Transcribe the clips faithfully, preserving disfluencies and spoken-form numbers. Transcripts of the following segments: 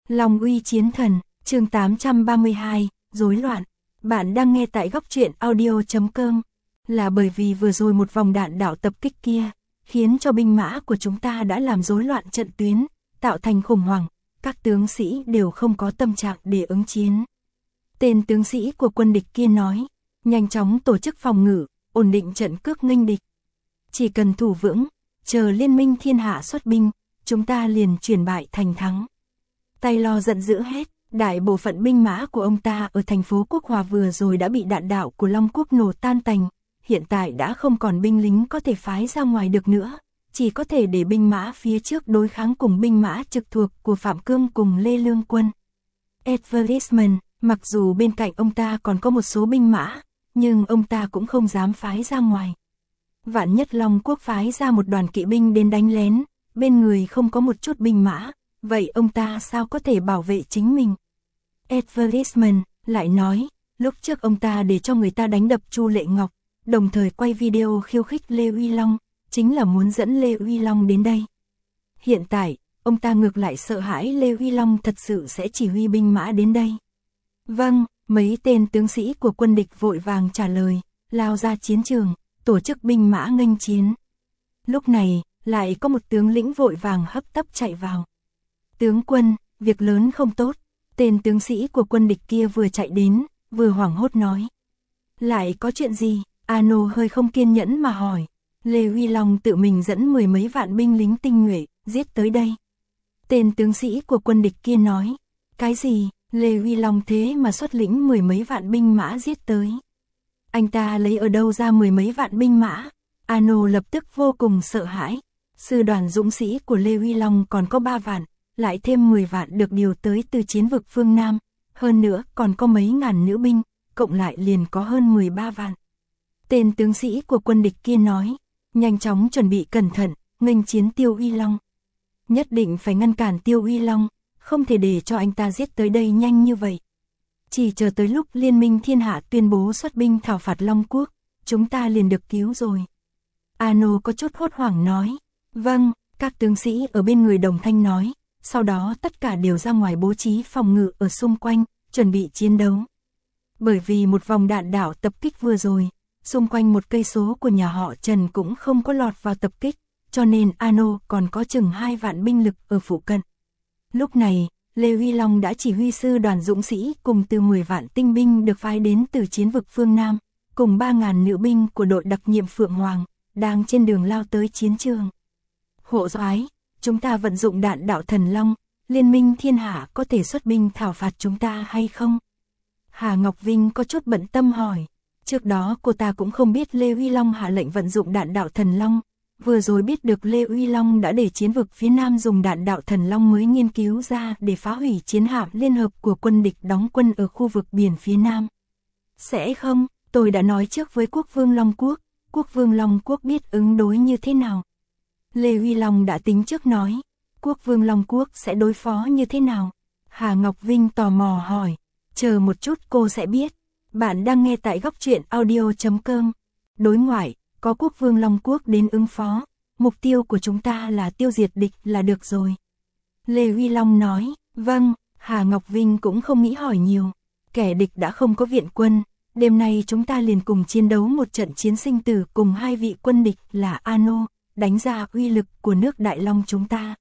Long uy chiến thần, chương tám trăm ba mươi hai, rối loạn. Bạn đang nghe tại góc truyện audio chấm com. Là bởi vì vừa rồi một vòng đạn đạo tập kích kia, khiến cho binh mã của chúng ta đã làm rối loạn trận tuyến, tạo thành khủng hoảng, các tướng sĩ đều không có tâm trạng để ứng chiến. Tên tướng sĩ của quân địch kia nói, nhanh chóng tổ chức phòng ngự, ổn định trận cước nghênh địch. Chỉ cần thủ vững, chờ liên minh thiên hạ xuất binh, chúng ta liền chuyển bại thành thắng. Taylor giận dữ hết, đại bộ phận binh mã của ông ta ở thành phố Quốc Hòa vừa rồi đã bị đạn đạo của Long Quốc nổ tan tành, hiện tại đã không còn binh lính có thể phái ra ngoài được nữa, chỉ có thể để binh mã phía trước đối kháng cùng binh mã trực thuộc của Phạm Cương cùng Lê Lương Quân. Advertisement, mặc dù bên cạnh ông ta còn có một số binh mã, nhưng ông ta cũng không dám phái ra ngoài. Vạn nhất Long Quốc phái ra một đoàn kỵ binh đến đánh lén, bên người không có một chút binh mã, vậy ông ta sao có thể bảo vệ chính mình? Advertisement lại nói, lúc trước ông ta để cho người ta đánh đập Chu Lệ Ngọc, đồng thời quay video khiêu khích Lê Uy Long, chính là muốn dẫn Lê Uy Long đến đây. Hiện tại, ông ta ngược lại sợ hãi Lê Uy Long thật sự sẽ chỉ huy binh mã đến đây. Vâng, mấy tên tướng sĩ của quân địch vội vàng trả lời, lao ra chiến trường, tổ chức binh mã nghênh chiến. Lúc này, lại có một tướng lĩnh vội vàng hấp tấp chạy vào. Tướng quân, việc lớn không tốt, tên tướng sĩ của quân địch kia vừa chạy đến, vừa hoảng hốt nói. Lại có chuyện gì? Ano hơi không kiên nhẫn mà hỏi. Lê Uy Long tự mình dẫn mười mấy vạn binh lính tinh nhuệ, giết tới đây. Tên tướng sĩ của quân địch kia nói. Cái gì? Lê Uy Long thế mà xuất lĩnh mười mấy vạn binh mã giết tới. Anh ta lấy ở đâu ra mười mấy vạn binh mã? Ano lập tức vô cùng sợ hãi. Sư đoàn dũng sĩ của Lê Uy Long còn có ba vạn, lại thêm mười vạn được điều tới từ chiến vực phương Nam, hơn nữa còn có mấy ngàn nữ binh, cộng lại liền có hơn mười ba vạn. Tên tướng sĩ của quân địch kia nói, nhanh chóng chuẩn bị cẩn thận, nghênh chiến Tiêu Uy Long. Nhất định phải ngăn cản Tiêu Uy Long, không thể để cho anh ta giết tới đây nhanh như vậy. Chỉ chờ tới lúc Liên minh thiên hạ tuyên bố xuất binh thảo phạt Long Quốc, chúng ta liền được cứu rồi. Ano có chút hốt hoảng nói, vâng, các tướng sĩ ở bên người đồng thanh nói, sau đó tất cả đều ra ngoài bố trí phòng ngự ở xung quanh, chuẩn bị chiến đấu. Bởi vì một vòng đạn đạo tập kích vừa rồi, xung quanh một cây số của nhà họ Trần cũng không có lọt vào tập kích, cho nên Ano còn có chừng hai vạn binh lực ở phụ cận. Lúc này, Lê Uy Long đã chỉ huy sư đoàn dũng sĩ cùng từ mười vạn tinh binh được phái đến từ chiến vực phương Nam, cùng ba ngàn nữ binh của đội đặc nhiệm Phượng Hoàng, đang trên đường lao tới chiến trường. Hộ soái, chúng ta vận dụng đạn đạo thần long, Liên minh thiên hạ có thể xuất binh thảo phạt chúng ta hay không? Hà Ngọc Vinh có chút bận tâm hỏi. Trước đó cô ta cũng không biết Lê Uy Long hạ lệnh vận dụng đạn đạo thần long, vừa rồi biết được Lê Uy Long đã để chiến vực phía Nam dùng đạn đạo thần long mới nghiên cứu ra để phá hủy chiến hạm liên hợp của quân địch đóng quân ở khu vực biển phía Nam. Sẽ không, tôi đã nói trước với Quốc vương Long Quốc, Quốc vương Long Quốc biết ứng đối như thế nào. Lê Uy Long đã tính trước nói, Quốc vương Long Quốc sẽ đối phó như thế nào? Hà Ngọc Vinh tò mò hỏi, chờ một chút cô sẽ biết. Bạn đang nghe tại góc truyện audio chấm com. Đối ngoại, có Quốc vương Long Quốc đến ứng phó, mục tiêu của chúng ta là tiêu diệt địch là được rồi. Lê Uy Long nói, vâng, Hà Ngọc Vinh cũng không nghĩ hỏi nhiều. Kẻ địch đã không có viện quân, đêm nay chúng ta liền cùng chiến đấu một trận chiến sinh tử cùng hai vị quân địch là Ano, đánh ra uy lực của nước Đại Long chúng ta.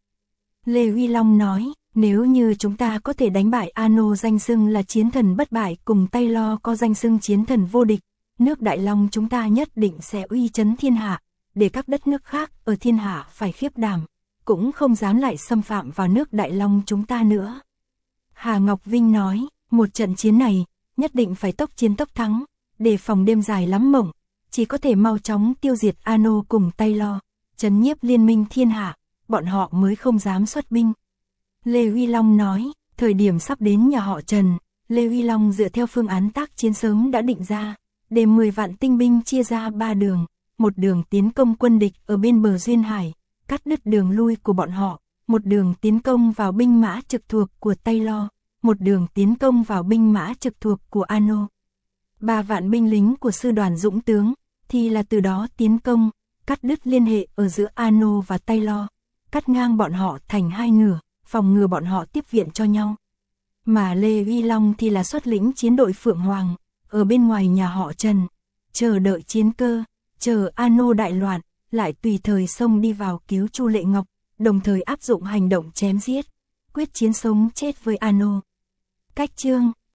Lê Uy Long nói, nếu như chúng ta có thể đánh bại Ano danh xưng là chiến thần bất bại cùng Taylor có danh xưng chiến thần vô địch, nước Đại Long chúng ta nhất định sẽ uy chấn thiên hạ, để các đất nước khác ở thiên hạ phải khiếp đảm, cũng không dám lại xâm phạm vào nước Đại Long chúng ta nữa. Hà Ngọc Vinh nói, một trận chiến này, nhất định phải tốc chiến tốc thắng, để phòng đêm dài lắm mộng, chỉ có thể mau chóng tiêu diệt Ano cùng Taylor, trấn nhiếp liên minh thiên hạ, bọn họ mới không dám xuất binh. Lê Uy Long nói, thời điểm sắp đến nhà họ Trần, Lê Uy Long dựa theo phương án tác chiến sớm đã định ra, để mười vạn tinh binh chia ra ba đường, một đường tiến công quân địch ở bên bờ Duyên Hải, cắt đứt đường lui của bọn họ, một đường tiến công vào binh mã trực thuộc của Taylor, một đường tiến công vào binh mã trực thuộc của Ano. Ba vạn binh lính của sư đoàn dũng tướng, thì là từ đó tiến công, cắt đứt liên hệ ở giữa Ano và Taylor, cắt ngang bọn họ thành hai nửa, phòng ngừa bọn họ tiếp viện cho nhau. Mà Lê Uy Long thì là xuất lĩnh chiến đội Phượng Hoàng, ở bên ngoài nhà họ Trần, chờ đợi chiến cơ, chờ Ano đại loạn, lại tùy thời xông đi vào cứu Chu Lệ Ngọc, đồng thời áp dụng hành động chém giết, quyết chiến sống chết với Ano. Cách chương